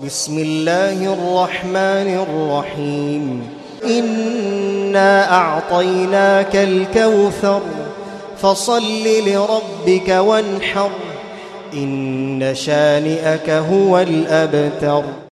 بسم الله الرحمن الرحيم إنا أعطيناك الكوثر فصل لربك وانحر إن شانئك هو الأبتر.